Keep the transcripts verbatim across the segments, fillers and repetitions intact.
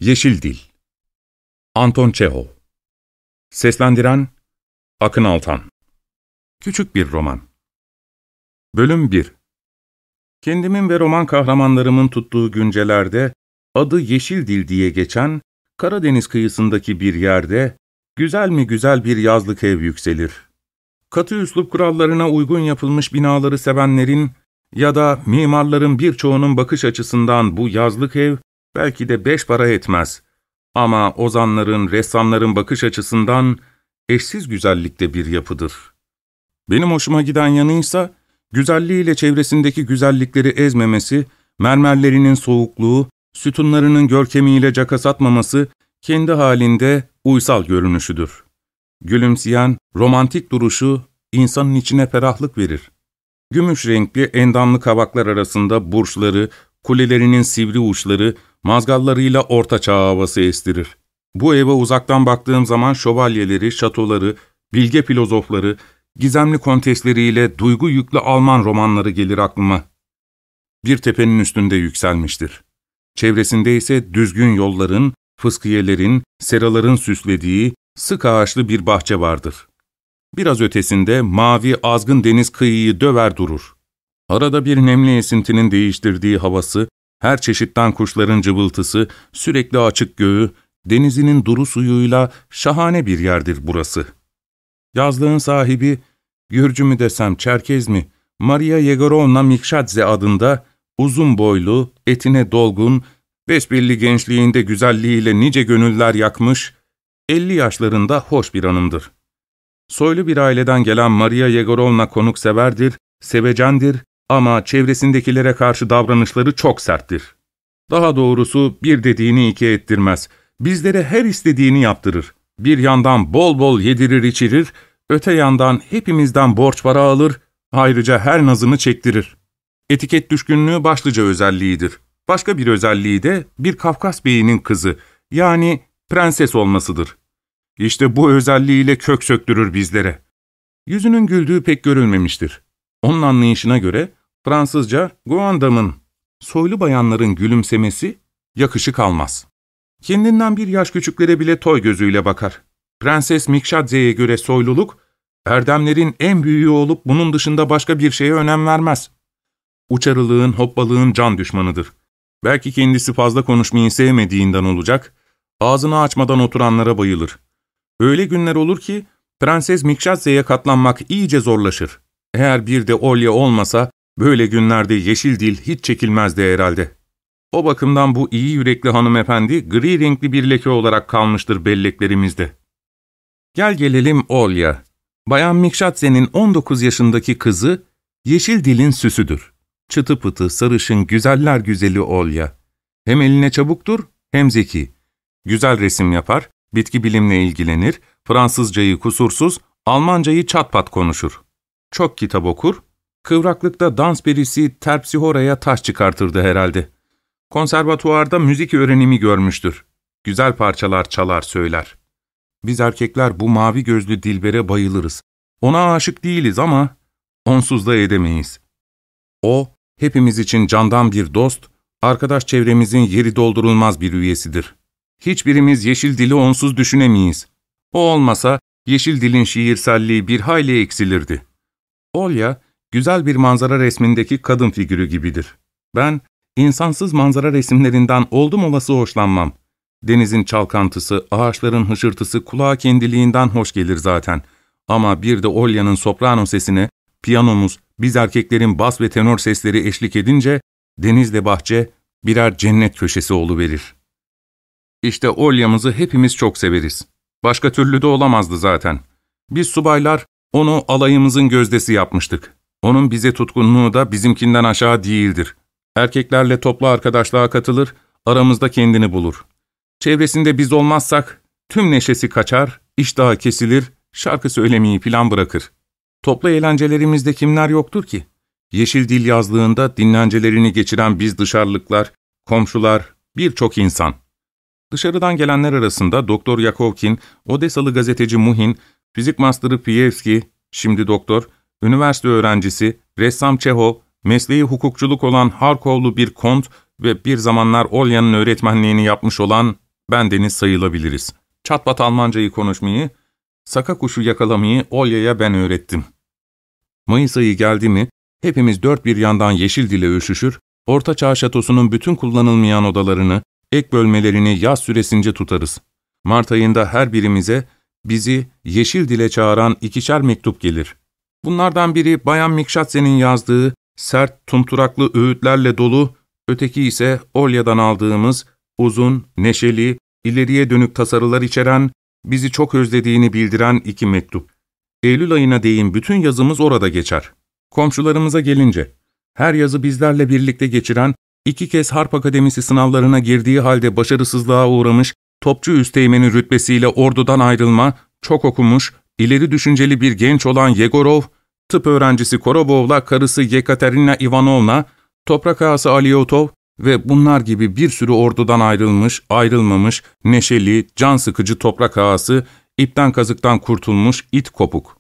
Yeşil Dil. Anton Çehov. Seslendiren Akın Altan. Küçük bir roman. Bölüm bir. Kendimin ve roman kahramanlarımın tuttuğu güncelerde adı Yeşil Dil diye geçen Karadeniz kıyısındaki bir yerde güzel mi güzel bir yazlık ev yükselir. Katı üslup kurallarına uygun yapılmış binaları sevenlerin ya da mimarların birçoğunun bakış açısından bu yazlık ev belki de beş para etmez. Ama ozanların, ressamların bakış açısından eşsiz güzellikte bir yapıdır. Benim hoşuma giden yanıysa, güzelliğiyle çevresindeki güzellikleri ezmemesi, mermerlerinin soğukluğu, sütunlarının görkemiyle caka atmaması, kendi halinde uysal görünüşüdür. Gülümseyen, romantik duruşu insanın içine ferahlık verir. Gümüş renkli endamlı kavaklar arasında burçları, kulelerinin sivri uçları, mazgallarıyla ortaçağ havası estirir. Bu eve uzaktan baktığım zaman şövalyeleri, şatoları, bilge filozofları, gizemli kontesleriyle duygu yüklü Alman romanları gelir aklıma. Bir tepenin üstünde yükselmiştir. Çevresinde ise düzgün yolların, fıskiyelerin, seraların süslediği sık ağaçlı bir bahçe vardır. Biraz ötesinde mavi azgın deniz kıyıyı döver durur. Arada bir nemli esintinin değiştirdiği havası, her çeşitten kuşların cıvıltısı, sürekli açık göğü, denizinin duru suyuyla şahane bir yerdir burası. Yazlığın sahibi, Gürcü mü desem Çerkez mi, Maria Yegorovna Mikşadze adında uzun boylu, etine dolgun, besbelli gençliğinde güzelliğiyle nice gönüller yakmış, elli yaşlarında hoş bir hanımdır. Soylu bir aileden gelen Maria Yegorovna konukseverdir, sevecendir ama çevresindekilere karşı davranışları çok serttir. Daha doğrusu bir dediğini iki ettirmez, bizlere her istediğini yaptırır. Bir yandan bol bol yedirir içirir, öte yandan hepimizden borç para alır, ayrıca her nazını çektirir. Etiket düşkünlüğü başlıca özelliğidir. Başka bir özelliği de bir Kafkas beyinin kızı, yani prenses olmasıdır. İşte bu özelliğiyle kök söktürür bizlere. Yüzünün güldüğü pek görülmemiştir. Onun anlayışına göre Fransızca Guandam'ın, soylu bayanların gülümsemesi yakışık almaz. Kendinden bir yaş küçüklere bile toy gözüyle bakar. Prenses Mikşadze'ye göre soyluluk, erdemlerin en büyüğü olup bunun dışında başka bir şeye önem vermez. Uçarılığın, hoppalığın can düşmanıdır. Belki kendisi fazla konuşmayı sevmediğinden olacak, ağzını açmadan oturanlara bayılır. Öyle günler olur ki, Prenses Mikşadze'ye katlanmak iyice zorlaşır. Eğer bir de Olya olmasa, böyle günlerde Yeşil Dil hiç çekilmezdi herhalde. O bakımdan bu iyi yürekli hanımefendi, gri renkli bir leke olarak kalmıştır belleklerimizde. Gel gelelim Olya. Bayan Mikşadze'nin on dokuz yaşındaki kızı, Yeşil Dil'in süsüdür. Çıtı pıtı, sarışın, güzeller güzeli Olya. Hem eline çabuktur, hem zeki. Güzel resim yapar, bitki bilimle ilgilenir, Fransızcayı kusursuz, Almancayı çat pat konuşur. Çok kitap okur, kıvraklıkta dans perisi Terpsihora'ya taş çıkartırdı herhalde. Konservatuvarda müzik öğrenimi görmüştür. Güzel parçalar çalar söyler. Biz erkekler bu mavi gözlü Dilber'e bayılırız. Ona aşık değiliz ama onsuz da edemeyiz. O, hepimiz için candan bir dost, arkadaş çevremizin yeri doldurulmaz bir üyesidir. Hiçbirimiz Yeşil Dil'i onsuz düşünemeyiz. O olmasa Yeşil Dil'in şiirselliği bir hayli eksilirdi. Olya, güzel bir manzara resmindeki kadın figürü gibidir. Ben, insansız manzara resimlerinden oldum olası hoşlanmam. Denizin çalkantısı, ağaçların hışırtısı kulağa kendiliğinden hoş gelir zaten. Ama bir de Olya'nın soprano sesine, piyanomuz, biz erkeklerin bas ve tenor sesleri eşlik edince, denizle bahçe birer cennet köşesi oluverir. İşte Olya'mızı hepimiz çok severiz. Başka türlü de olamazdı zaten. Biz subaylar onu alayımızın gözdesi yapmıştık. Onun bize tutkunluğu da bizimkinden aşağı değildir. Erkeklerle toplu arkadaşlığa katılır, aramızda kendini bulur. Çevresinde biz olmazsak tüm neşesi kaçar, iştahı kesilir, şarkı söylemeyi plan bırakır. Toplu eğlencelerimizde kimler yoktur ki? Yeşil Dil yazlığında dinlencelerini geçiren biz dışarılıklar, komşular, birçok insan. Dışarıdan gelenler arasında Doktor Yakovkin, Odesalı gazeteci Muhin, fizik masterı Piyevski, şimdi doktor, üniversite öğrencisi, ressam Çehov, mesleği hukukçuluk olan Harkovlu bir kont ve bir zamanlar Olya'nın öğretmenliğini yapmış olan bendeniz sayılabiliriz. Çatpat Almancayı konuşmayı, saka kuşu yakalamayı Olya'ya ben öğrettim. Mayıs ayı geldi mi, hepimiz dört bir yandan yeşil dile üşüşür, Orta Çağ şatosunun bütün kullanılmayan odalarını, ek bölmelerini yaz süresince tutarız. Mart ayında her birimize bizi yeşil dile çağıran ikişer mektup gelir. Bunlardan biri Bayan Mikşatse'nin yazdığı sert, tumturaklı öğütlerle dolu, öteki ise Olya'dan aldığımız uzun, neşeli, ileriye dönük tasarılar içeren, bizi çok özlediğini bildiren iki mektup. Eylül ayına değin bütün yazımız orada geçer. Komşularımıza gelince, her yazı bizlerle birlikte geçiren, iki kez Harp Akademisi sınavlarına girdiği halde başarısızlığa uğramış, topçu üsteğmeni rütbesiyle ordudan ayrılma, çok okumuş, ileri düşünceli bir genç olan Yegorov, tıp öğrencisi Korobov'la karısı Yekaterina Ivanovna, toprak ağası Aliyotov ve bunlar gibi bir sürü ordudan ayrılmış, ayrılmamış, neşeli, can sıkıcı toprak ağası, ipten kazıktan kurtulmuş it kopuk.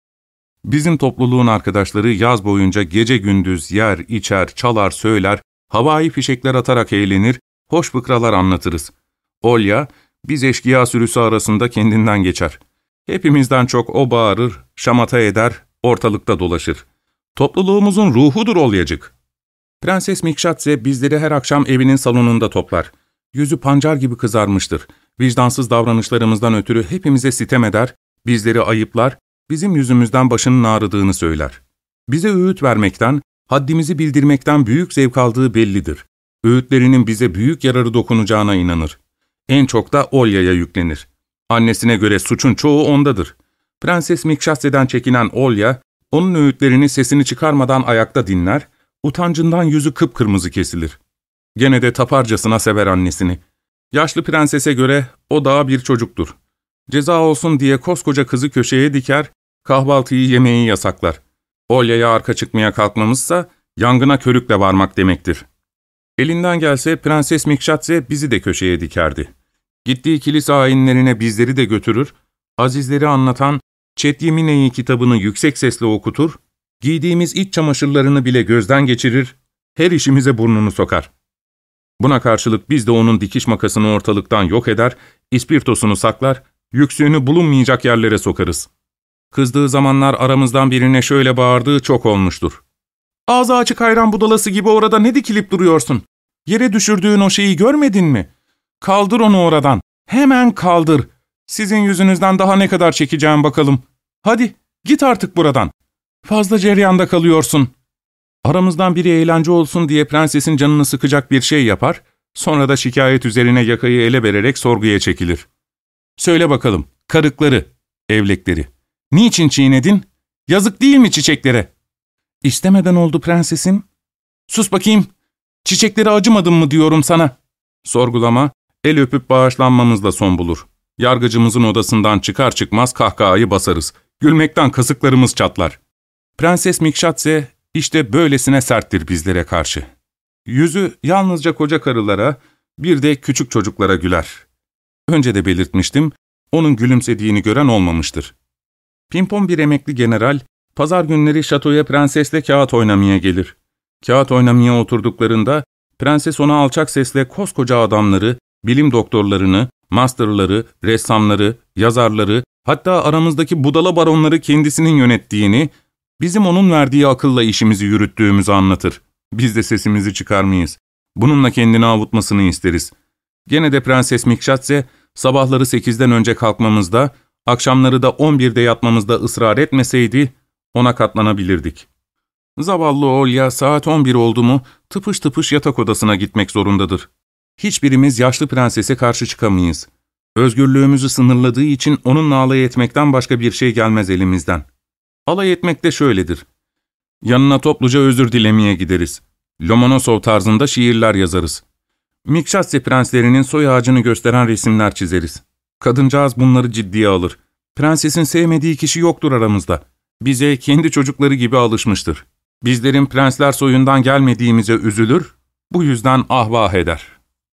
Bizim topluluğun arkadaşları yaz boyunca gece gündüz yer, içer, çalar, söyler, havai fişekler atarak eğlenir, hoş fıkralar anlatırız. Olya, biz eşkıya sürüsü arasında kendinden geçer. Hepimizden çok o bağırır, şamata eder, ortalıkta dolaşır. Topluluğumuzun ruhudur Olyacık. Prenses Mikşatse bizleri her akşam evinin salonunda toplar. Yüzü pancar gibi kızarmıştır. Vicdansız davranışlarımızdan ötürü hepimize sitem eder, bizleri ayıplar, bizim yüzümüzden başının ağrıdığını söyler. Bize öğüt vermekten, haddimizi bildirmekten büyük zevk aldığı bellidir. Öğütlerinin bize büyük yararı dokunacağına inanır. En çok da Olya'ya yüklenir. Annesine göre suçun çoğu ondadır. Prenses Mikşatse'den çekinen Olya, onun öğütlerini sesini çıkarmadan ayakta dinler, utancından yüzü kıpkırmızı kesilir. Gene de taparcasına sever annesini. Yaşlı prensese göre o daha bir çocuktur. Ceza olsun diye koskoca kızı köşeye diker, kahvaltıyı yemeği yasaklar. Olya'ya arka çıkmaya kalkmamızsa yangına körükle varmak demektir. Elinden gelse Prenses Mikşatse bizi de köşeye dikerdi. Gittiği kilise ayinlerine bizleri de götürür, azizleri anlatan Çetyemine'yi kitabını yüksek sesle okutur, giydiğimiz iç çamaşırlarını bile gözden geçirir, her işimize burnunu sokar. Buna karşılık biz de onun dikiş makasını ortalıktan yok eder, ispirtosunu saklar, yüksüğünü bulunmayacak yerlere sokarız. Kızdığı zamanlar aramızdan birine şöyle bağırdığı çok olmuştur. ''Ağzı açık hayran budalası gibi orada ne dikilip duruyorsun? Yere düşürdüğün o şeyi görmedin mi? Kaldır onu oradan, hemen kaldır. Sizin yüzünüzden daha ne kadar çekeceğim bakalım. Hadi, git artık buradan. Fazla ceryanda kalıyorsun.'' Aramızdan biri eğlence olsun diye prensesin canını sıkacak bir şey yapar, sonra da şikayet üzerine yakayı ele vererek sorguya çekilir. ''Söyle bakalım, karıkları, evlekleri, niçin çiğnedin? Yazık değil mi çiçeklere?'' ''İstemeden oldu prensesim.'' ''Sus bakayım, çiçeklere acımadın mı diyorum sana.'' Sorgulama, el öpüp bağışlanmamızla son bulur. Yargıcımızın odasından çıkar çıkmaz kahkahayı basarız. Gülmekten kasıklarımız çatlar. Prenses Mikşatse işte böylesine serttir bizlere karşı. Yüzü yalnızca koca karılara, bir de küçük çocuklara güler. Önce de belirtmiştim, onun gülümsediğini gören olmamıştır. Pimpon bir emekli general, pazar günleri şatoya prensesle kağıt oynamaya gelir. Kağıt oynamaya oturduklarında, prenses ona alçak sesle koskoca adamları, bilim doktorlarını, masterları, ressamları, yazarları, hatta aramızdaki budala baronları kendisinin yönettiğini, bizim onun verdiği akılla işimizi yürüttüğümüzü anlatır. Biz de sesimizi çıkarmayız. Bununla kendini avutmasını isteriz. Gene de Prenses Mikşatse, sabahları sekizden önce kalkmamızda, akşamları da on birde yatmamızda ısrar etmeseydi, ona katlanabilirdik. Zavallı Olya saat on bir oldu mu, tıpış tıpış yatak odasına gitmek zorundadır. Hiçbirimiz yaşlı prensese karşı çıkamayız. Özgürlüğümüzü sınırladığı için onunla alay etmekten başka bir şey gelmez elimizden. Alay etmek de şöyledir. Yanına topluca özür dilemeye gideriz. Lomonosov tarzında şiirler yazarız. Mikşatse prenslerinin soy ağacını gösteren resimler çizeriz. Kadıncağız bunları ciddiye alır. Prensesin sevmediği kişi yoktur aramızda. Bize kendi çocukları gibi alışmıştır. Bizlerin prensler soyundan gelmediğimize üzülür, bu yüzden ahvah eder.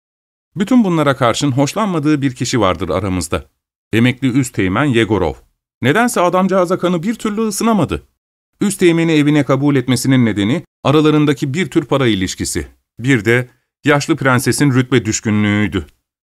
Bütün bunlara karşın hoşlanmadığı bir kişi vardır aramızda. Emekli üsteğmen Yegorov. Nedense adamcağıza kanı bir türlü ısınamadı. Üsteğmeni evine kabul etmesinin nedeni aralarındaki bir tür para ilişkisi. Bir de yaşlı prensesin rütbe düşkünlüğüydü.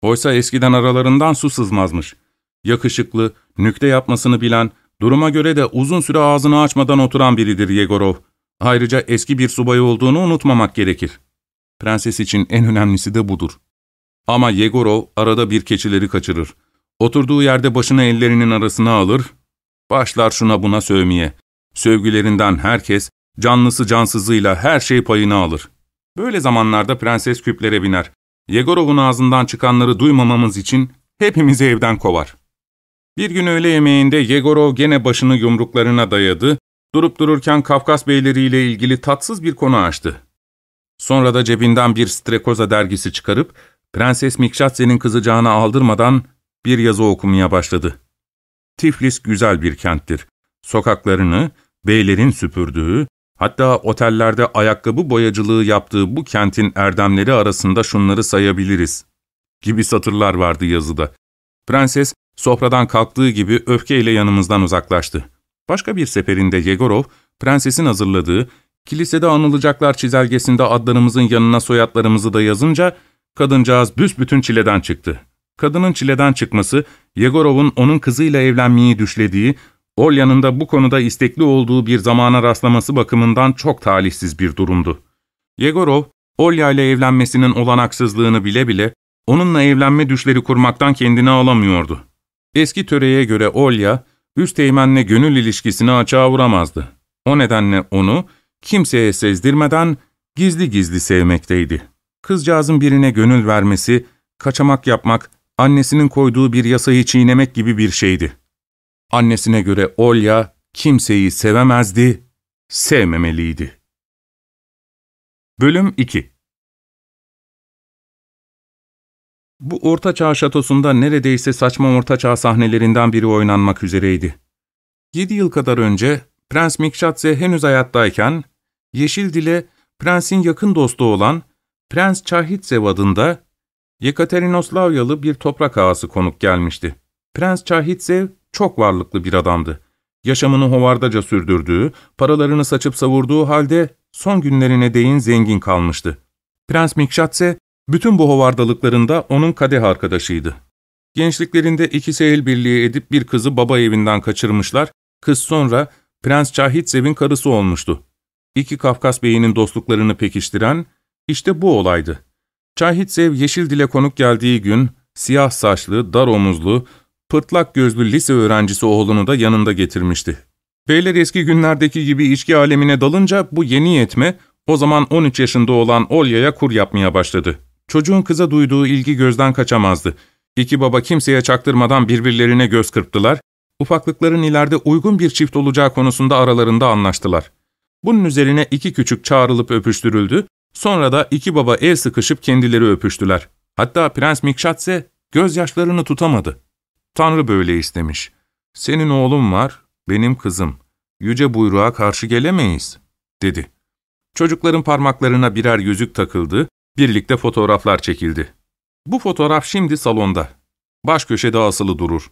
Oysa eskiden aralarından su sızmazmış. Yakışıklı, nükte yapmasını bilen, duruma göre de uzun süre ağzını açmadan oturan biridir Yegorov. Ayrıca eski bir subay olduğunu unutmamak gerekir. Prenses için en önemlisi de budur. Ama Yegorov arada bir keçileri kaçırır. Oturduğu yerde başını ellerinin arasına alır, başlar şuna buna sövmeye. Sövgülerinden herkes, canlısı cansızıyla her şey payını alır. Böyle zamanlarda prenses küplere biner. Yegorov'un ağzından çıkanları duymamamız için hepimizi evden kovar. Bir gün öğle yemeğinde Yegorov gene başını yumruklarına dayadı, durup dururken Kafkas beyleriyle ilgili tatsız bir konu açtı. Sonra da cebinden bir Strekoza dergisi çıkarıp, Prenses Mikşatse'nin kızacağına aldırmadan bir yazı okumaya başladı. Tiflis güzel bir kenttir. Sokaklarını beylerin süpürdüğü, hatta otellerde ayakkabı boyacılığı yaptığı bu kentin erdemleri arasında şunları sayabiliriz gibi satırlar vardı yazıda. Prenses sofradan kalktığı gibi öfkeyle yanımızdan uzaklaştı. Başka bir seferinde Yegorov, prensesin hazırladığı, kilisede anılacaklar çizelgesinde adlarımızın yanına soyadlarımızı da yazınca, kadıncağız büsbütün çileden çıktı. Kadının çileden çıkması, Yegorov'un onun kızıyla evlenmeyi düşlediği, Olya'nın da bu konuda istekli olduğu bir zamana rastlaması bakımından çok talihsiz bir durumdu. Yegorov, Olya ile evlenmesinin olanaksızlığını bile bile, onunla evlenme düşleri kurmaktan kendini alamıyordu. Eski töreye göre Olya, üsteğmenle gönül ilişkisini açığa vuramazdı. O nedenle onu, kimseye sezdirmeden gizli gizli sevmekteydi. Kızcağızın birine gönül vermesi, kaçamak yapmak, annesinin koyduğu bir yasayı çiğnemek gibi bir şeydi. Annesine göre Olya kimseyi sevemezdi, sevmemeliydi. Bölüm iki. Bu Ortaçağ şatosunda neredeyse saçma Ortaçağ sahnelerinden biri oynanmak üzereydi. Yedi yıl kadar önce Prens Mikşatse henüz hayattayken, Yeşildil'e prensin yakın dostu olan Prens Çahitsev adında Yekaterinoslavyalı bir toprak ağası konuk gelmişti. Prens Çahitsev çok varlıklı bir adamdı. Yaşamını hovardaca sürdürdüğü, paralarını saçıp savurduğu halde son günlerine değin zengin kalmıştı. Prens Mikşatse, bütün bu hovardalıklarında onun kadeh arkadaşıydı. Gençliklerinde ikisi el birliği edip bir kızı baba evinden kaçırmışlar, kız sonra Prens Çahitsev'in karısı olmuştu. İki Kafkas beyinin dostluklarını pekiştiren, işte bu olaydı. Çahitsev Yeşildil'e konuk geldiği gün, siyah saçlı, dar omuzlu, pırtlak gözlü lise öğrencisi oğlunu da yanında getirmişti. Beyler eski günlerdeki gibi içki alemine dalınca bu yeni yetme, o zaman on üç yaşında olan Olya'ya kur yapmaya başladı. Çocuğun kıza duyduğu ilgi gözden kaçamazdı. İki baba kimseye çaktırmadan birbirlerine göz kırptılar, ufaklıkların ileride uygun bir çift olacağı konusunda aralarında anlaştılar. Bunun üzerine iki küçük çağrılıp öpüştürüldü, sonra da iki baba el sıkışıp kendileri öpüştüler. Hatta Prens Mikşatse gözyaşlarını tutamadı. Tanrı böyle istemiş. Senin oğlun var, benim kızım. Yüce buyruğa karşı gelemeyiz, dedi. Çocukların parmaklarına birer yüzük takıldı, birlikte fotoğraflar çekildi. Bu fotoğraf şimdi salonda. Baş köşede asılı durur.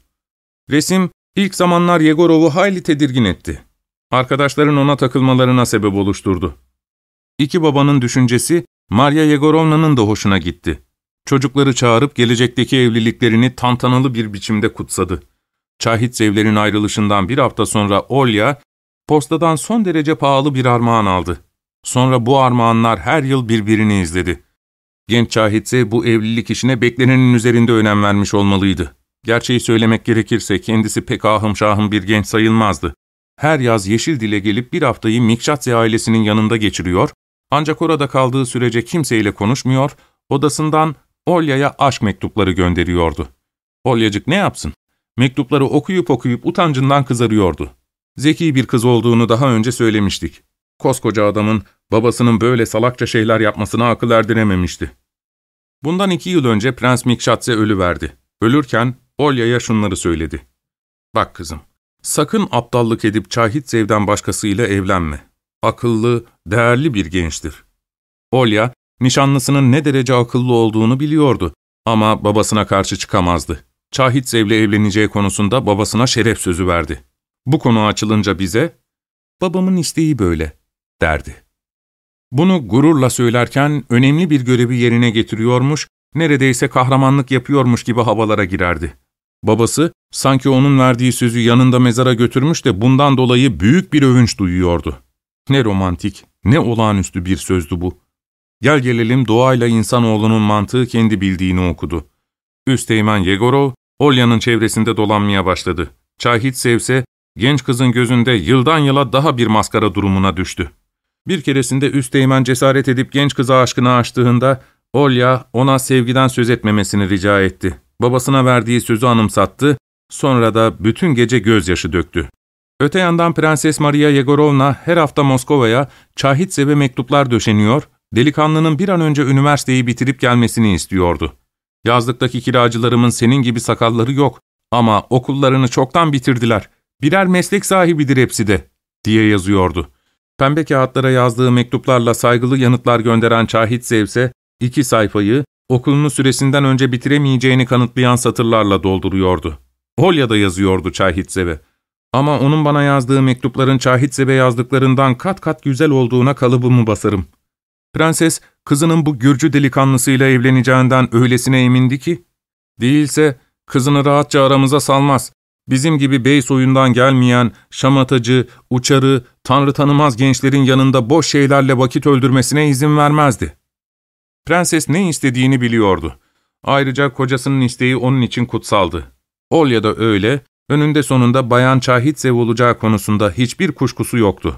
Resim ilk zamanlar Yegorov'u hayli tedirgin etti. Arkadaşların ona takılmalarına sebep oluşturdu. İki babanın düşüncesi Maria Yegorovna'nın da hoşuna gitti. Çocukları çağırıp gelecekteki evliliklerini tantanalı bir biçimde kutsadı. Çahitsevlerin ayrılışından bir hafta sonra Olya, postadan son derece pahalı bir armağan aldı. Sonra bu armağanlar her yıl birbirini izledi. Genç Çahitsev bu evlilik işine beklenenin üzerinde önem vermiş olmalıydı. Gerçeği söylemek gerekirse kendisi pek ahım şahım bir genç sayılmazdı. Her yaz Yeşildil'e gelip bir haftayı Mikşatse ailesinin yanında geçiriyor, ancak orada kaldığı sürece kimseyle konuşmuyor, odasından Olya'ya aşk mektupları gönderiyordu. Olyacık ne yapsın? Mektupları okuyup okuyup utancından kızarıyordu. Zeki bir kız olduğunu daha önce söylemiştik. Koskoca adamın babasının böyle salakça şeyler yapmasına akıl erdirememişti. Bundan iki yıl önce Prens Mikşatse ölüverdi. Ölürken Olya'ya şunları söyledi. Bak kızım, sakın aptallık edip Çahitsev'den başkasıyla evlenme. Akıllı, değerli bir gençtir. Olya, nişanlısının ne derece akıllı olduğunu biliyordu ama babasına karşı çıkamazdı. Çahitsev'le evleneceği konusunda babasına şeref sözü verdi. Bu konu açılınca bize, babamın isteği böyle, derdi. Bunu gururla söylerken önemli bir görevi yerine getiriyormuş, neredeyse kahramanlık yapıyormuş gibi havalara girerdi. Babası, sanki onun verdiği sözü yanında mezara götürmüş de bundan dolayı büyük bir övünç duyuyordu. Ne romantik, ne olağanüstü bir sözdü bu. Gel gelelim doğayla insanoğlunun mantığı kendi bildiğini okudu. Üsteğmen Yegorov, Olya'nın çevresinde dolanmaya başladı. Çahitsev ise genç kızın gözünde yıldan yıla daha bir maskara durumuna düştü. Bir keresinde Üsteğmen cesaret edip genç kıza aşkını açtığında, Olya ona sevgiden söz etmemesini rica etti. Babasına verdiği sözü anımsattı, sonra da bütün gece gözyaşı döktü. Öte yandan Prenses Maria Yegorovna her hafta Moskova'ya Çahitsev'e mektuplar döşeniyor, delikanlının bir an önce üniversiteyi bitirip gelmesini istiyordu. Yazlıktaki kiracılarımın senin gibi sakalları yok ama okullarını çoktan bitirdiler. Birer meslek sahibidir hepsi de, diye yazıyordu. Pembe kağıtlara yazdığı mektuplarla saygılı yanıtlar gönderen Çahitsev ise iki sayfayı okulunu süresinden önce bitiremeyeceğini kanıtlayan satırlarla dolduruyordu. Olya da yazıyordu Çahitsev'e. Ama onun bana yazdığı mektupların Çahitsev'e yazdıklarından kat kat güzel olduğuna kalıbımı basarım. Prenses, kızının bu Gürcü delikanlısıyla evleneceğinden öylesine emindi ki, değilse kızını rahatça aramıza salmaz. Bizim gibi bey soyundan gelmeyen, şamatacı, uçarı, tanrı tanımaz gençlerin yanında boş şeylerle vakit öldürmesine izin vermezdi. Prenses ne istediğini biliyordu. Ayrıca kocasının isteği onun için kutsaldı. Olya da öyle, önünde sonunda Bayan Çahitsev olacağı konusunda hiçbir kuşkusu yoktu.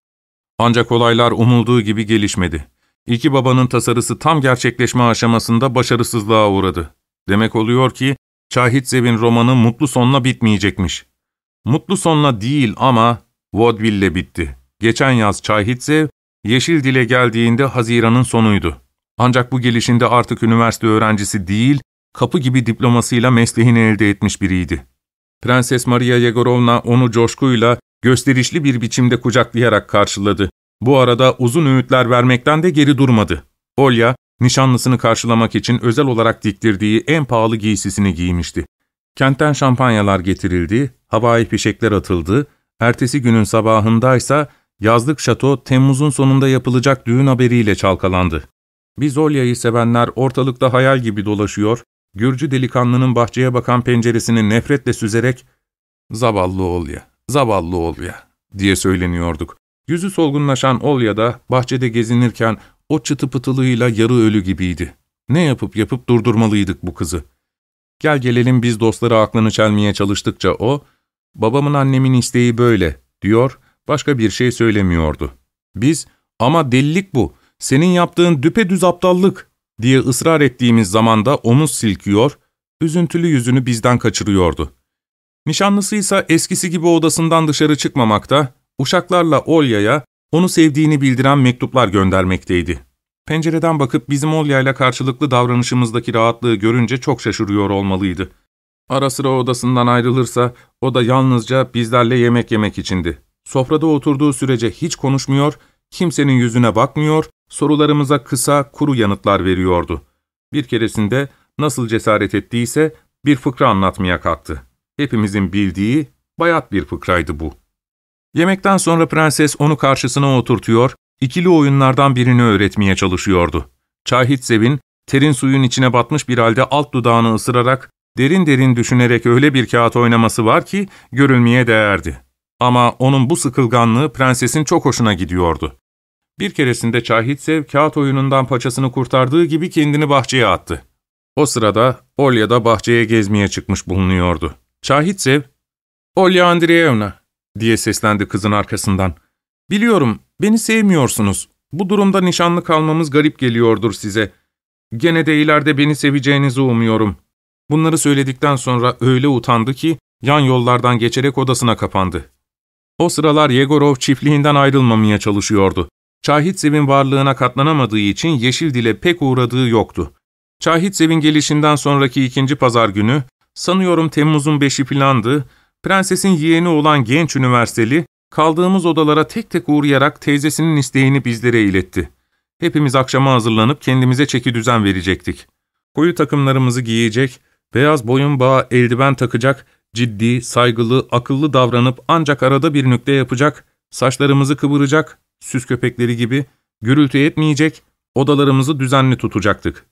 Ancak olaylar umulduğu gibi gelişmedi. İki babanın tasarısı tam gerçekleşme aşamasında başarısızlığa uğradı. Demek oluyor ki, Çahitsev'in romanı mutlu sonla bitmeyecekmiş. Mutlu sonla değil ama vaudeville'le bitti. Geçen yaz Çahitsev, Yeşildil'e geldiğinde Haziran'ın sonuydu. Ancak bu gelişinde artık üniversite öğrencisi değil, kapı gibi diplomasıyla mesleğini elde etmiş biriydi. Prenses Maria Yegorovna onu coşkuyla, gösterişli bir biçimde kucaklayarak karşıladı. Bu arada uzun öğütler vermekten de geri durmadı. Olya, nişanlısını karşılamak için özel olarak diktirdiği en pahalı giysisini giymişti. Kentten şampanyalar getirildi, havai fişekler atıldı, ertesi günün sabahındaysa yazlık şato Temmuz'un sonunda yapılacak düğün haberiyle çalkalandı. Biz Olya'yı sevenler ortalıkta hayal gibi dolaşıyor, Gürcü delikanlının bahçeye bakan penceresini nefretle süzerek ''Zavallı Olya, zavallı Olya'' diye söyleniyorduk. Yüzü solgunlaşan Olya da bahçede gezinirken o çıtı pıtılığıyla yarı ölü gibiydi. Ne yapıp yapıp durdurmalıydık bu kızı? Gel gelelim biz dostları aklını çelmeye çalıştıkça o, ''Babamın annemin isteği böyle'' diyor, başka bir şey söylemiyordu. Biz, ''Ama delilik bu, senin yaptığın düpedüz aptallık'' diye ısrar ettiğimiz zamanda omuz silkiyor, üzüntülü yüzünü bizden kaçırıyordu. Nişanlısıysa eskisi gibi odasından dışarı çıkmamakta, uşaklarla Olya'ya onu sevdiğini bildiren mektuplar göndermekteydi. Pencereden bakıp bizim Olya'yla karşılıklı davranışımızdaki rahatlığı görünce çok şaşırıyor olmalıydı. Ara sıra odasından ayrılırsa o da yalnızca bizlerle yemek yemek içindi. Sofrada oturduğu sürece hiç konuşmuyor, kimsenin yüzüne bakmıyor, sorularımıza kısa, kuru yanıtlar veriyordu. Bir keresinde nasıl cesaret ettiyse bir fıkra anlatmaya kalktı. Hepimizin bildiği bayat bir fıkraydı bu. Yemekten sonra prenses onu karşısına oturtuyor, ikili oyunlardan birini öğretmeye çalışıyordu. Çahitsev'in terin suyun içine batmış bir halde alt dudağını ısırarak, derin derin düşünerek öyle bir kağıt oynaması var ki görülmeye değerdi. Ama onun bu sıkılganlığı prensesin çok hoşuna gidiyordu. Bir keresinde Çahitsev kağıt oyunundan paçasını kurtardığı gibi kendini bahçeye attı. O sırada Olya da bahçeye gezmeye çıkmış bulunuyordu. Çahitsev, ''Olya Andreyevna'' diye seslendi kızın arkasından. ''Biliyorum, beni sevmiyorsunuz. Bu durumda nişanlı kalmamız garip geliyordur size. Gene de ileride beni seveceğinizi umuyorum.'' Bunları söyledikten sonra öyle utandı ki yan yollardan geçerek odasına kapandı. O sıralar Yegorov çiftliğinden ayrılmamaya çalışıyordu. Çahitsev'in varlığına katlanamadığı için Yeşildil'e pek uğradığı yoktu. Çahitsev'in gelişinden sonraki ikinci pazar günü, sanıyorum Temmuz'un beşi filandı, prensesin yeğeni olan genç üniversiteli, kaldığımız odalara tek tek uğrayarak teyzesinin isteğini bizlere iletti. Hepimiz akşama hazırlanıp kendimize çekidüzen verecektik. Koyu takımlarımızı giyecek, beyaz boyun bağı eldiven takacak, ciddi, saygılı, akıllı davranıp ancak arada bir nükte yapacak, saçlarımızı kıvıracak, süs köpekleri gibi, gürültü etmeyecek, odalarımızı düzenli tutacaktık.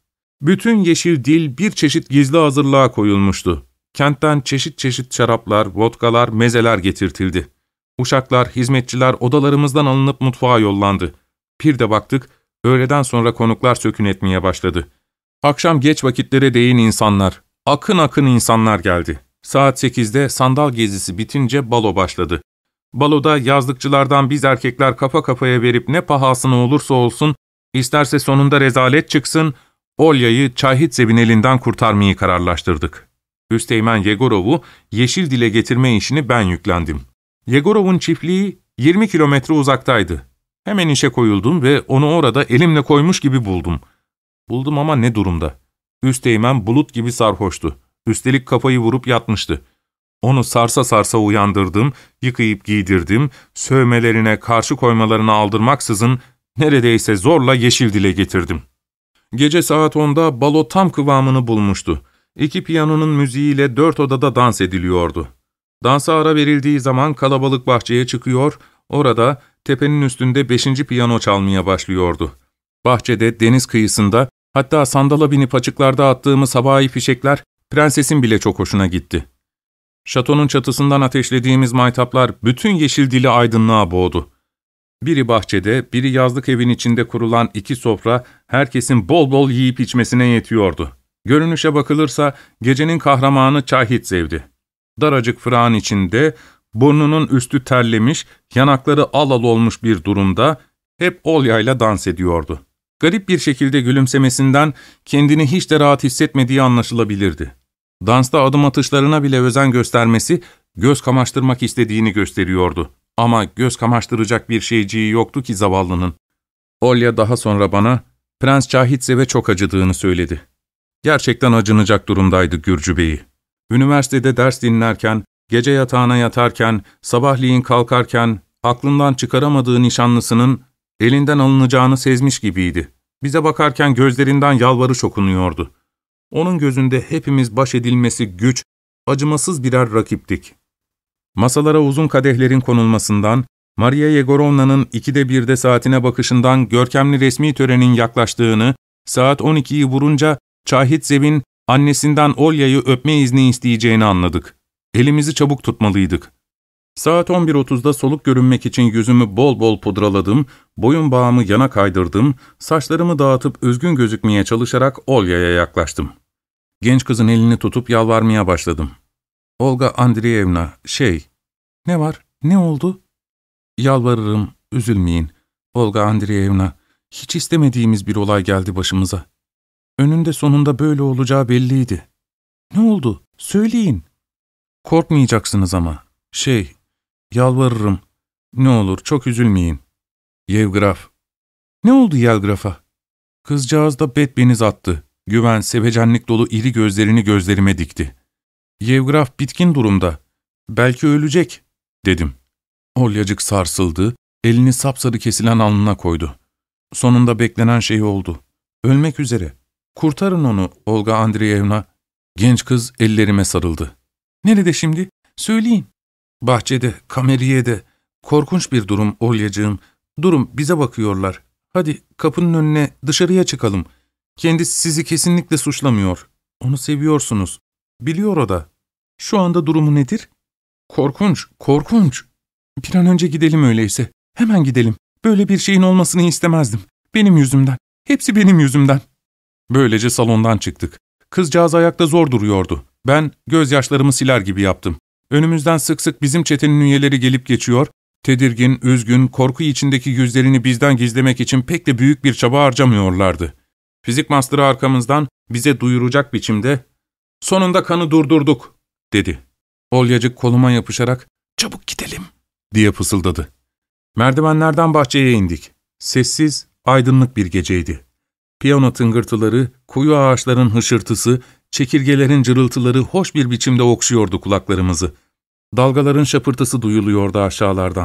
Bütün yeşil dil bir çeşit gizli hazırlığa koyulmuştu. Kentten çeşit çeşit şaraplar, vodkalar, mezeler getirtildi. Uşaklar, hizmetçiler odalarımızdan alınıp mutfağa yollandı. Bir de baktık, öğleden sonra konuklar sökün etmeye başladı. Akşam geç vakitlere değin insanlar, akın akın insanlar geldi. Saat sekizde sandal gezisi bitince balo başladı. Baloda yazlıkçılardan biz erkekler kafa kafaya verip ne pahasına olursa olsun, isterse sonunda rezalet çıksın, Olya'yı Çayhitsev'in elinden kurtarmayı kararlaştırdık. Üsteğmen Yegorov'u yeşil dile getirme işini ben yüklendim. Yegorov'un çiftliği yirmi kilometre uzaktaydı. Hemen işe koyuldum ve onu orada elimle koymuş gibi buldum. Buldum ama ne durumda? Üsteğmen bulut gibi sarhoştu. Üstelik kafayı vurup yatmıştı. Onu sarsa sarsa uyandırdım, yıkayıp giydirdim, sövmelerine, karşı koymalarına aldırmaksızın neredeyse zorla yeşil dile getirdim. Gece saat onda balo tam kıvamını bulmuştu. İki piyanonun müziğiyle dört odada dans ediliyordu. Dansa ara verildiği zaman kalabalık bahçeye çıkıyor, orada tepenin üstünde beşinci piyano çalmaya başlıyordu. Bahçede, deniz kıyısında, hatta sandala binip açıklarda attığımız havai fişekler prensesin bile çok hoşuna gitti. Şatonun çatısından ateşlediğimiz maytaplar bütün yeşil dili aydınlığa boğdu. Biri bahçede, biri yazlık evin içinde kurulan iki sofra herkesin bol bol yiyip içmesine yetiyordu. Görünüşe bakılırsa gecenin kahramanı Çayhitsev'di. Daracık fırağın içinde, burnunun üstü terlemiş, yanakları al al olmuş bir durumda hep Olya'yla dans ediyordu. Garip bir şekilde gülümsemesinden kendini hiç de rahat hissetmediği anlaşılabilirdi. Dansta adım atışlarına bile özen göstermesi, göz kamaştırmak istediğini gösteriyordu. Ama göz kamaştıracak bir şeyciği yoktu ki zavallının. Olya daha sonra bana, Prens Çayhitsev'e çok acıdığını söyledi. Gerçekten acınacak durumdaydı Gürcü Bey'i. Üniversitede ders dinlerken, gece yatağına yatarken, sabahleyin kalkarken, aklından çıkaramadığı nişanlısının elinden alınacağını sezmiş gibiydi. Bize bakarken gözlerinden yalvarış okunuyordu. Onun gözünde hepimiz baş edilmesi güç, acımasız birer rakiptik. Masalara uzun kadehlerin konulmasından, Maria Yegorovna'nın ikide birde saatine bakışından görkemli resmi törenin yaklaştığını, saat on ikiyi vurunca Çayhitsev'in annesinden Olya'yı öpme izni isteyeceğini anladık. Elimizi çabuk tutmalıydık. Saat on bir otuzda soluk görünmek için yüzümü bol bol pudraladım, boyun bağımı yana kaydırdım, saçlarımı dağıtıp üzgün gözükmeye çalışarak Olya'ya yaklaştım. Genç kızın elini tutup yalvarmaya başladım. ''Olga Andreyevna, şey, ne var, ne oldu?'' ''Yalvarırım, üzülmeyin. Olga Andreyevna, hiç istemediğimiz bir olay geldi başımıza. Önünde sonunda böyle olacağı belliydi. Ne oldu, söyleyin. Korkmayacaksınız ama, şey, yalvarırım, ne olur çok üzülmeyin. Yevgraf.'' ''Ne oldu Yelgraf'a?'' Kızcağız da bedbeniz attı. Güven, sevecenlik dolu iri gözlerini gözlerime dikti. ''Yevgraf bitkin durumda. Belki ölecek.'' dedim. Olyacık sarsıldı, elini sapsarı kesilen alnına koydu. Sonunda beklenen şey oldu. Ölmek üzere. ''Kurtarın onu Olga Andreyevna.'' Genç kız ellerime sarıldı. ''Nerede şimdi? Söyleyin.'' ''Bahçede, kameriyede. Korkunç bir durum Olyacığım. Durun, bize bakıyorlar. Hadi kapının önüne, dışarıya çıkalım. Kendisi sizi kesinlikle suçlamıyor. Onu seviyorsunuz. Biliyor o da. Şu anda durumu nedir? Korkunç, korkunç. Bir an önce gidelim öyleyse. Hemen gidelim. Böyle bir şeyin olmasını istemezdim. Benim yüzümden. Hepsi benim yüzümden.'' Böylece salondan çıktık. Kızcağız ayakta zor duruyordu. Ben gözyaşlarımı siler gibi yaptım. Önümüzden sık sık bizim çetenin üyeleri gelip geçiyor, tedirgin, üzgün, korku içindeki yüzlerini bizden gizlemek için pek de büyük bir çaba harcamıyorlardı. Fizik master'ı arkamızdan bize duyuracak biçimde, ''Sonunda kanı durdurduk.'' dedi. Olyacık koluma yapışarak, ''Çabuk gidelim.'' diye fısıldadı. Merdivenlerden bahçeye indik. Sessiz, aydınlık bir geceydi. Piyano tıngırtıları, kuyu ağaçların hışırtısı, çekirgelerin cırıltıları hoş bir biçimde okşuyordu kulaklarımızı. Dalgaların şapırtısı duyuluyordu aşağılardan.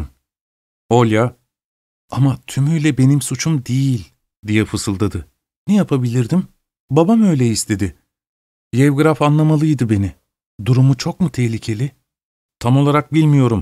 Olya, ''Ama tümüyle benim suçum değil.'' diye fısıldadı. ''Ne yapabilirdim? Babam öyle istedi. Yevgraf anlamalıydı beni. Durumu çok mu tehlikeli?'' ''Tam olarak bilmiyorum.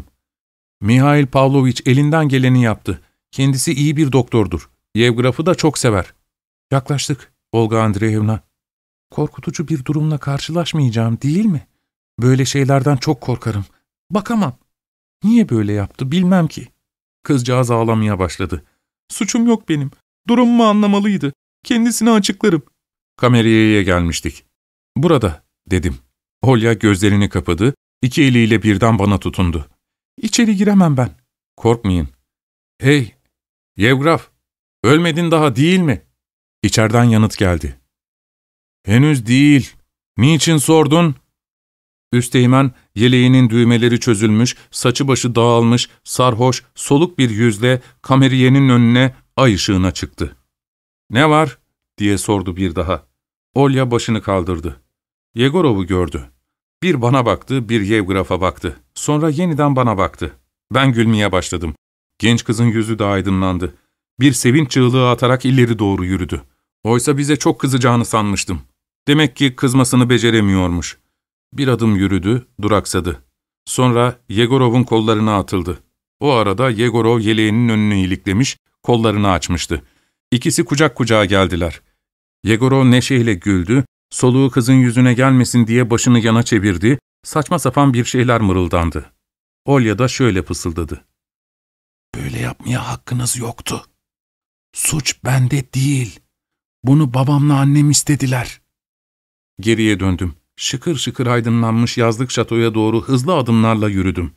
Mihail Pavlovich elinden geleni yaptı. Kendisi iyi bir doktordur. Yevgraf'ı da çok sever.'' Yaklaştık Olga Andreyevna. Korkutucu bir durumla karşılaşmayacağım değil mi? Böyle şeylerden çok korkarım. Bakamam. Niye böyle yaptı bilmem ki. Kızcağız ağlamaya başladı. Suçum yok benim. Durumumu anlamalıydı. Kendisine açıklarım. Kameriyeye gelmiştik. Burada, dedim. Olya gözlerini kapadı, iki eliyle birden bana tutundu. İçeri giremem ben. Korkmayın. Hey, Yevgraf, ölmedin daha değil mi? İçeriden yanıt geldi. Henüz değil. Niçin sordun? Üsteğmen, yeleğinin düğmeleri çözülmüş, saçı başı dağılmış, sarhoş, soluk bir yüzle kameriyenin önüne, ay ışığına çıktı. ''Ne var?'' diye sordu bir daha. Olya başını kaldırdı. Yegorov'u gördü. Bir bana baktı, bir Yevgraf'a baktı. Sonra yeniden bana baktı. Ben gülmeye başladım. Genç kızın yüzü de aydınlandı. Bir sevinç çığlığı atarak ileri doğru yürüdü. Oysa bize çok kızacağını sanmıştım. Demek ki kızmasını beceremiyormuş. Bir adım yürüdü, duraksadı. Sonra Yegorov'un kollarına atıldı. O arada Yegorov yeleğinin önünü iliklemiş, kollarını açmıştı. İkisi kucak kucağa geldiler. Yegorov neşeyle güldü, soluğu kızın yüzüne gelmesin diye başını yana çevirdi, saçma sapan bir şeyler mırıldandı. Olya da şöyle fısıldadı. ''Böyle yapmaya hakkınız yoktu. Suç bende değil. Bunu babamla annem istediler.'' Geriye döndüm. Şıkır şıkır aydınlanmış yazlık şatoya doğru hızlı adımlarla yürüdüm.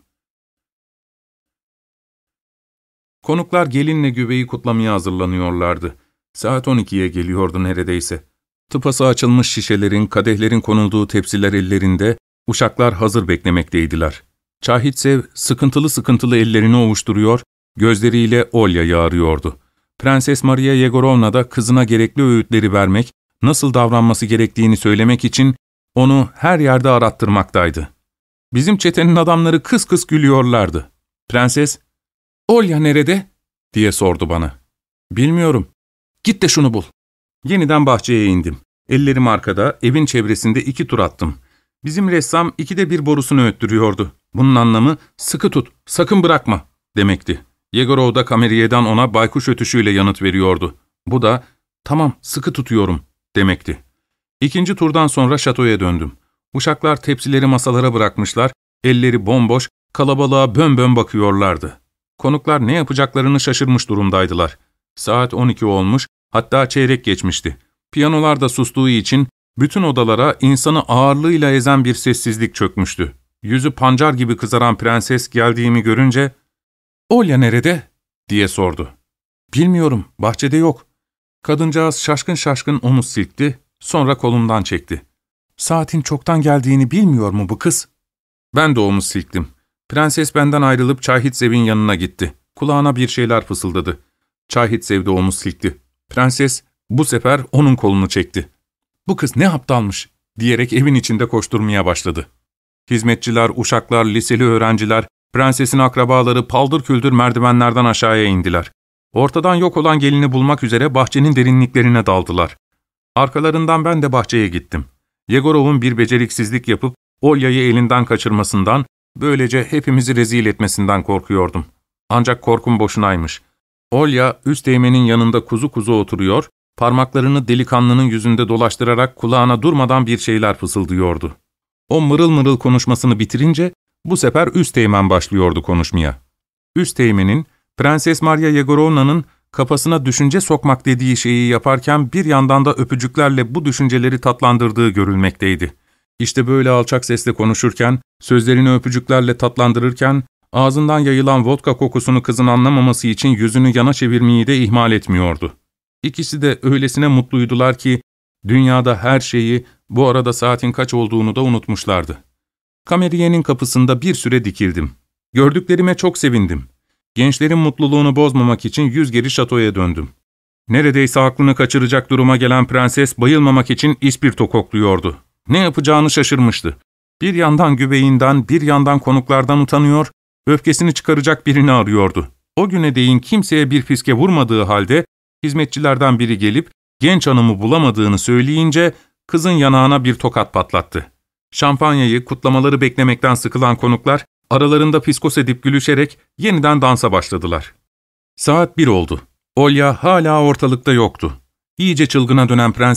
Konuklar gelinle güveyi kutlamaya hazırlanıyorlardı. Saat on ikiye geliyordu neredeyse. Tıpası açılmış şişelerin, kadehlerin konulduğu tepsiler ellerinde, uşaklar hazır beklemekteydiler. Çahitsev sıkıntılı sıkıntılı ellerini ovuşturuyor, gözleriyle Olya'yı arıyordu. Prenses Maria Yegorovna da kızına gerekli öğütleri vermek, nasıl davranması gerektiğini söylemek için onu her yerde arattırmaktaydı. Bizim çetenin adamları kıs kıs gülüyorlardı. Prenses, ''Olya nerede?'' diye sordu bana. ''Bilmiyorum. Git de şunu bul.'' Yeniden bahçeye indim. Ellerim arkada, evin çevresinde iki tur attım. Bizim ressam ikide bir borusunu öttürüyordu. Bunun anlamı ''sıkı tut, sakın bırakma'' demekti. Yegorov da kameriyeden ona baykuş ötüşüyle yanıt veriyordu. Bu da ''tamam, sıkı tutuyorum'' demekti. İkinci turdan sonra şatoya döndüm. Uşaklar tepsileri masalara bırakmışlar, elleri bomboş, kalabalığa bön bön bakıyorlardı. Konuklar ne yapacaklarını şaşırmış durumdaydılar. Saat on iki olmuş, hatta çeyrek geçmişti. Piyanolar da sustuğu için bütün odalara insanı ağırlığıyla ezen bir sessizlik çökmüştü. Yüzü pancar gibi kızaran prenses geldiğimi görünce, ''Olya nerede?'' diye sordu. ''Bilmiyorum, bahçede yok.'' Kadıncağız şaşkın şaşkın omuz silkti, sonra kolumdan çekti. ''Saatin çoktan geldiğini bilmiyor mu bu kız?'' Ben de omuz silktim. Prenses benden ayrılıp Çahitsev'in yanına gitti. Kulağına bir şeyler fısıldadı. Çahitsev de omuz silkti. Prenses bu sefer onun kolunu çekti. ''Bu kız ne aptalmış?'' diyerek evin içinde koşturmaya başladı. Hizmetçiler, uşaklar, liseli öğrenciler, prensesin akrabaları paldır küldür merdivenlerden aşağıya indiler. Ortadan yok olan gelini bulmak üzere bahçenin derinliklerine daldılar. Arkalarından ben de bahçeye gittim. Yegorov'un bir beceriksizlik yapıp Olya'yı elinden kaçırmasından, böylece hepimizi rezil etmesinden korkuyordum. Ancak korkum boşunaymış. Olya, üsteğmenin yanında kuzu kuzu oturuyor, parmaklarını delikanlının yüzünde dolaştırarak kulağına durmadan bir şeyler fısıldıyordu. O mırıl mırıl konuşmasını bitirince, bu sefer üsteğmen başlıyordu konuşmaya. Üsteğmenin, Prenses Maria Yegorovna'nın kafasına düşünce sokmak dediği şeyi yaparken bir yandan da öpücüklerle bu düşünceleri tatlandırdığı görülmekteydi. İşte böyle alçak sesle konuşurken, sözlerini öpücüklerle tatlandırırken, ağzından yayılan vodka kokusunu kızın anlamaması için yüzünü yana çevirmeyi de ihmal etmiyordu. İkisi de öylesine mutluydular ki, dünyada her şeyi, bu arada saatin kaç olduğunu da unutmuşlardı. Kameriyenin kapısında bir süre dikildim. Gördüklerime çok sevindim. Gençlerin mutluluğunu bozmamak için yüz geri şatoya döndüm. Neredeyse aklını kaçıracak duruma gelen prenses bayılmamak için ispirto kokluyordu. Ne yapacağını şaşırmıştı. Bir yandan güveyinden, bir yandan konuklardan utanıyor, öfkesini çıkaracak birini arıyordu. O güne değin kimseye bir fiske vurmadığı halde, hizmetçilerden biri gelip genç hanımı bulamadığını söyleyince kızın yanağına bir tokat patlattı. Şampanyayı, kutlamaları beklemekten sıkılan konuklar, aralarında fiskos edip gülüşerek yeniden dansa başladılar. Saat bir oldu. Olya hala ortalıkta yoktu. İyice çılgına dönen prenses,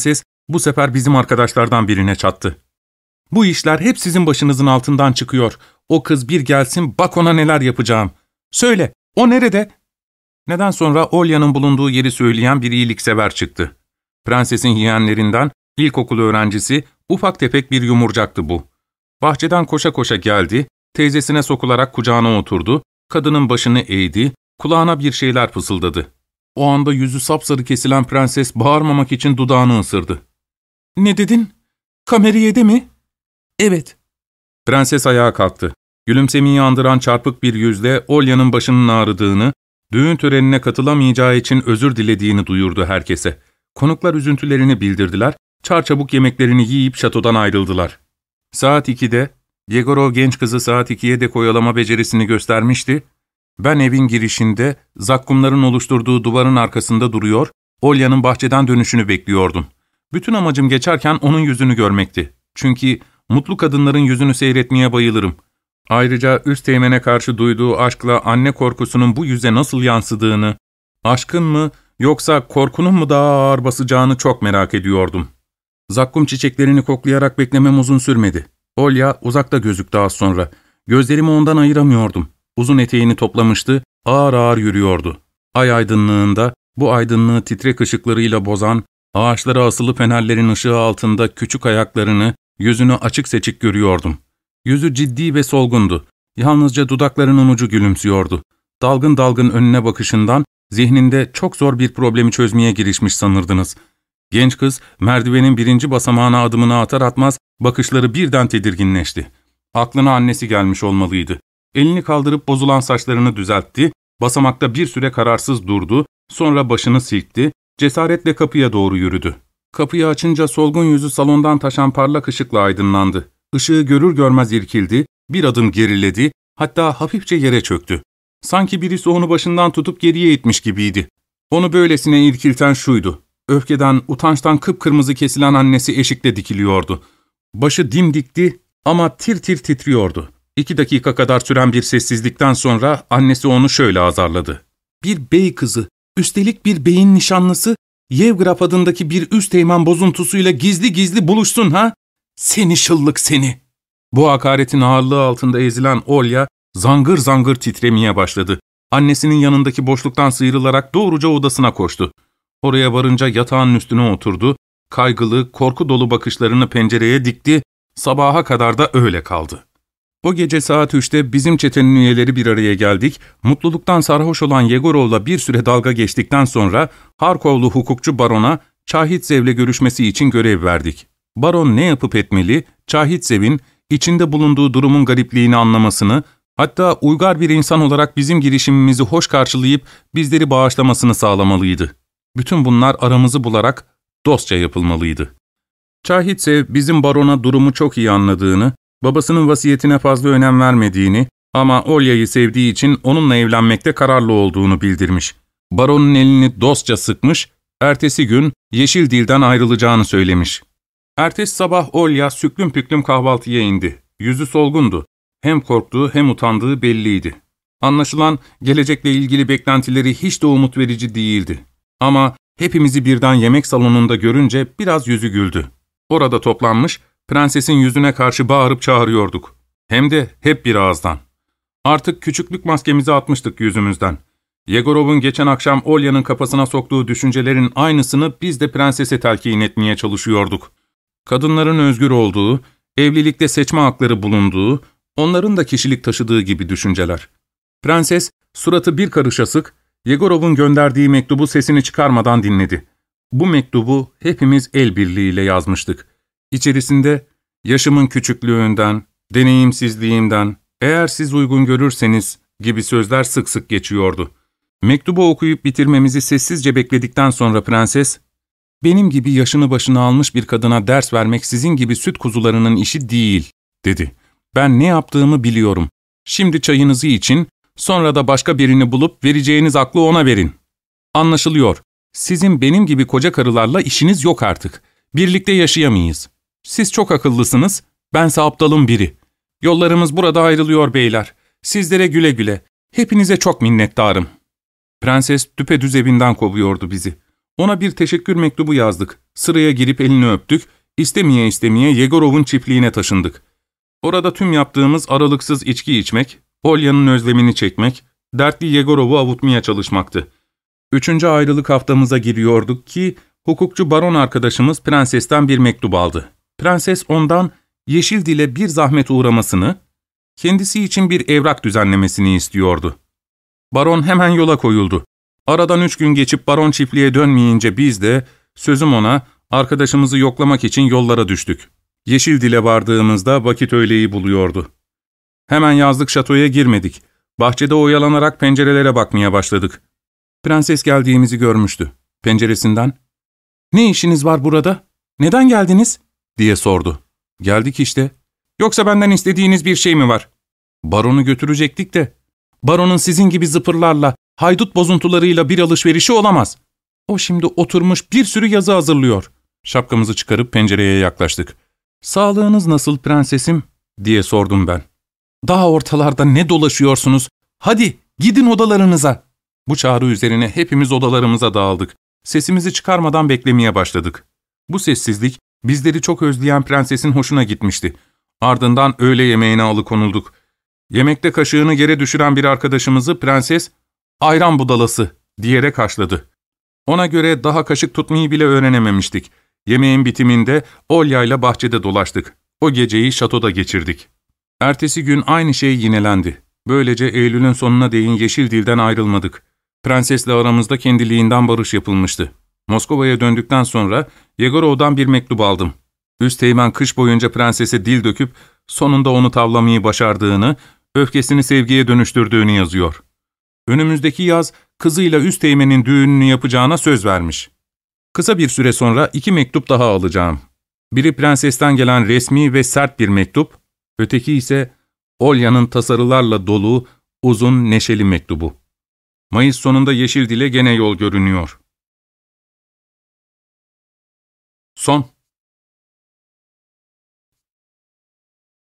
Bu sefer bizim arkadaşlardan birine çattı. ''Bu işler hep sizin başınızın altından çıkıyor. O kız bir gelsin, bak ona neler yapacağım. Söyle, o nerede?'' Neden sonra Olya'nın bulunduğu yeri söyleyen bir iyiliksever çıktı. Prensesin yeğenlerinden ilkokul öğrencisi, ufak tefek bir yumurcaktı bu. Bahçeden koşa koşa geldi, teyzesine sokularak kucağına oturdu, kadının başını eğdi, kulağına bir şeyler fısıldadı. O anda yüzü sapsarı kesilen prenses bağırmamak için dudağını ısırdı. ''Ne dedin? Kameriye'de mi?'' ''Evet.'' Prenses ayağa kalktı. Gülümsemeyi andıran çarpık bir yüzle Olya'nın başının ağrıdığını, düğün törenine katılamayacağı için özür dilediğini duyurdu herkese. Konuklar üzüntülerini bildirdiler, çarçabuk yemeklerini yiyip şatodan ayrıldılar. Saat ikide, Yegorov genç kızı saat ikiye dek oyalama becerisini göstermişti. Ben evin girişinde, zakkumların oluşturduğu duvarın arkasında duruyor, Olya'nın bahçeden dönüşünü bekliyordum. Bütün amacım geçerken onun yüzünü görmekti. Çünkü mutlu kadınların yüzünü seyretmeye bayılırım. Ayrıca Üsteğmen'e karşı duyduğu aşkla anne korkusunun bu yüze nasıl yansıdığını, aşkın mı yoksa korkunun mu daha ağır basacağını çok merak ediyordum. Zakkum çiçeklerini koklayarak beklemem uzun sürmedi. Olya uzakta gözüktü az sonra. Gözlerimi ondan ayıramıyordum. Uzun eteğini toplamıştı, ağır ağır yürüyordu. Ay aydınlığında, bu aydınlığı titrek ışıklarıyla bozan, ağaçlara asılı fenerlerin ışığı altında küçük ayaklarını, yüzünü açık seçik görüyordum. Yüzü ciddi ve solgundu. Yalnızca dudaklarının ucu gülümsüyordu. Dalgın dalgın önüne bakışından, zihninde çok zor bir problemi çözmeye girişmiş sanırdınız. Genç kız, merdivenin birinci basamağına adımını atar atmaz, bakışları birden tedirginleşti. Aklına annesi gelmiş olmalıydı. Elini kaldırıp bozulan saçlarını düzeltti, basamakta bir süre kararsız durdu, sonra başını silkti, cesaretle kapıya doğru yürüdü. Kapıyı açınca solgun yüzü salondan taşan parlak ışıkla aydınlandı. Işığı görür görmez irkildi, bir adım geriledi, hatta hafifçe yere çöktü. Sanki birisi onu başından tutup geriye itmiş gibiydi. Onu böylesine irkilten şuydu. Öfkeden, utançtan kıpkırmızı kesilen annesi eşikte dikiliyordu. Başı dimdikti ama tir tir titriyordu. İki dakika kadar süren bir sessizlikten sonra annesi onu şöyle azarladı. ''Bir bey kızı, üstelik bir beyin nişanlısı, Yevgraf adındaki bir üsteğmen bozuntusuyla gizli gizli buluşsun ha? Seni şıllık seni!'' Bu hakaretin ağırlığı altında ezilen Olya zangır zangır titremeye başladı. Annesinin yanındaki boşluktan sıyrılarak doğruca odasına koştu. Oraya varınca yatağın üstüne oturdu, kaygılı, korku dolu bakışlarını pencereye dikti, sabaha kadar da öyle kaldı. O gece saat üçte bizim çetenin üyeleri bir araya geldik, mutluluktan sarhoş olan Yegorov'la bir süre dalga geçtikten sonra Harkovlu hukukçu barona Çahitsev'le görüşmesi için görev verdik. Baron ne yapıp etmeli, Çahitsev'in içinde bulunduğu durumun garipliğini anlamasını, hatta uygar bir insan olarak bizim girişimimizi hoş karşılayıp bizleri bağışlamasını sağlamalıydı. Bütün bunlar aramızı bularak dostça yapılmalıydı. Çahitsev bizim barona durumu çok iyi anladığını, babasının vasiyetine fazla önem vermediğini ama Olya'yı sevdiği için onunla evlenmekte kararlı olduğunu bildirmiş. Baronun elini dostça sıkmış, ertesi gün Yeşildil'den ayrılacağını söylemiş. Ertesi sabah Olya süklüm püklüm kahvaltıya indi. Yüzü solgundu. Hem korktuğu hem utandığı belliydi. Anlaşılan gelecekle ilgili beklentileri hiç de umut verici değildi. Ama hepimizi birden yemek salonunda görünce biraz yüzü güldü. Orada toplanmış, prensesin yüzüne karşı bağırıp çağırıyorduk. Hem de hep bir ağızdan. Artık küçüklük maskemizi atmıştık yüzümüzden. Yegorov'un geçen akşam Olya'nın kafasına soktuğu düşüncelerin aynısını biz de prensese telkin etmeye çalışıyorduk. Kadınların özgür olduğu, evlilikte seçme hakları bulunduğu, onların da kişilik taşıdığı gibi düşünceler. Prenses, suratı bir karış asık, Yegorov'un gönderdiği mektubu sesini çıkarmadan dinledi. Bu mektubu hepimiz el birliğiyle yazmıştık. İçerisinde, yaşımın küçüklüğünden, deneyimsizliğimden, eğer siz uygun görürseniz gibi sözler sık sık geçiyordu. Mektubu okuyup bitirmemizi sessizce bekledikten sonra prenses, ''Benim gibi yaşını başına almış bir kadına ders vermek sizin gibi süt kuzularının işi değil.'' dedi. ''Ben ne yaptığımı biliyorum. Şimdi çayınızı için, sonra da başka birini bulup vereceğiniz aklı ona verin. Anlaşılıyor. Sizin benim gibi koca karılarla işiniz yok artık. Birlikte yaşayamayız. Siz çok akıllısınız, bense aptalın biri. Yollarımız burada ayrılıyor beyler. Sizlere güle güle. Hepinize çok minnettarım.'' Prenses düpedüz evinden kovuyordu bizi. Ona bir teşekkür mektubu yazdık. Sıraya girip elini öptük. İstemeye istemeye Yegorov'un çiftliğine taşındık. Orada tüm yaptığımız aralıksız içki içmek, Olya'nın özlemini çekmek, dertli Yegorov'u avutmaya çalışmaktı. Üçüncü ayrılık haftamıza giriyorduk ki, hukukçu baron arkadaşımız prensesten bir mektup aldı. Prenses ondan Yeşildil'e bir zahmet uğramasını, kendisi için bir evrak düzenlemesini istiyordu. Baron hemen yola koyuldu. Aradan üç gün geçip baron çiftliğe dönmeyince biz de, sözüm ona, arkadaşımızı yoklamak için yollara düştük. Yeşildil'e vardığımızda vakit öğleyi buluyordu. Hemen yazlık şatoya girmedik. Bahçede oyalanarak pencerelere bakmaya başladık. Prenses geldiğimizi görmüştü. Penceresinden, ''Ne işiniz var burada? Neden geldiniz?'' diye sordu. ''Geldik işte. Yoksa benden istediğiniz bir şey mi var?'' ''Baronu götürecektik de. Baronun sizin gibi zıpırlarla, haydut bozuntularıyla bir alışverişi olamaz. O şimdi oturmuş bir sürü yazı hazırlıyor.'' Şapkamızı çıkarıp pencereye yaklaştık. ''Sağlığınız nasıl prensesim?'' diye sordum ben. ''Daha ortalarda ne dolaşıyorsunuz? Hadi gidin odalarınıza.'' Bu çağrı üzerine hepimiz odalarımıza dağıldık. Sesimizi çıkarmadan beklemeye başladık. Bu sessizlik bizleri çok özleyen prensesin hoşuna gitmişti. Ardından öğle yemeğine alıkonulduk. Yemekte kaşığını yere düşüren bir arkadaşımızı prenses ''ayran budalası'' diyerek haşladı. Ona göre daha kaşık tutmayı bile öğrenememiştik. Yemeğin bitiminde Olya'yla bahçede dolaştık. O geceyi şatoda geçirdik. Ertesi gün aynı şey yinelendi. Böylece Eylül'ün sonuna değin Yeşildil'den ayrılmadık. Prensesle aramızda kendiliğinden barış yapılmıştı. Moskova'ya döndükten sonra Yegorov'dan bir mektup aldım. Üsteğmen kış boyunca prensese dil döküp sonunda onu tavlamayı başardığını, öfkesini sevgiye dönüştürdüğünü yazıyor. Önümüzdeki yaz kızıyla Üsteğmen'in düğününü yapacağına söz vermiş. Kısa bir süre sonra iki mektup daha alacağım. Biri prensesten gelen resmi ve sert bir mektup, öteki ise Olya'nın tasarılarla dolu, uzun, neşeli mektubu. Mayıs sonunda Yeşildil'e gene yol görünüyor. Son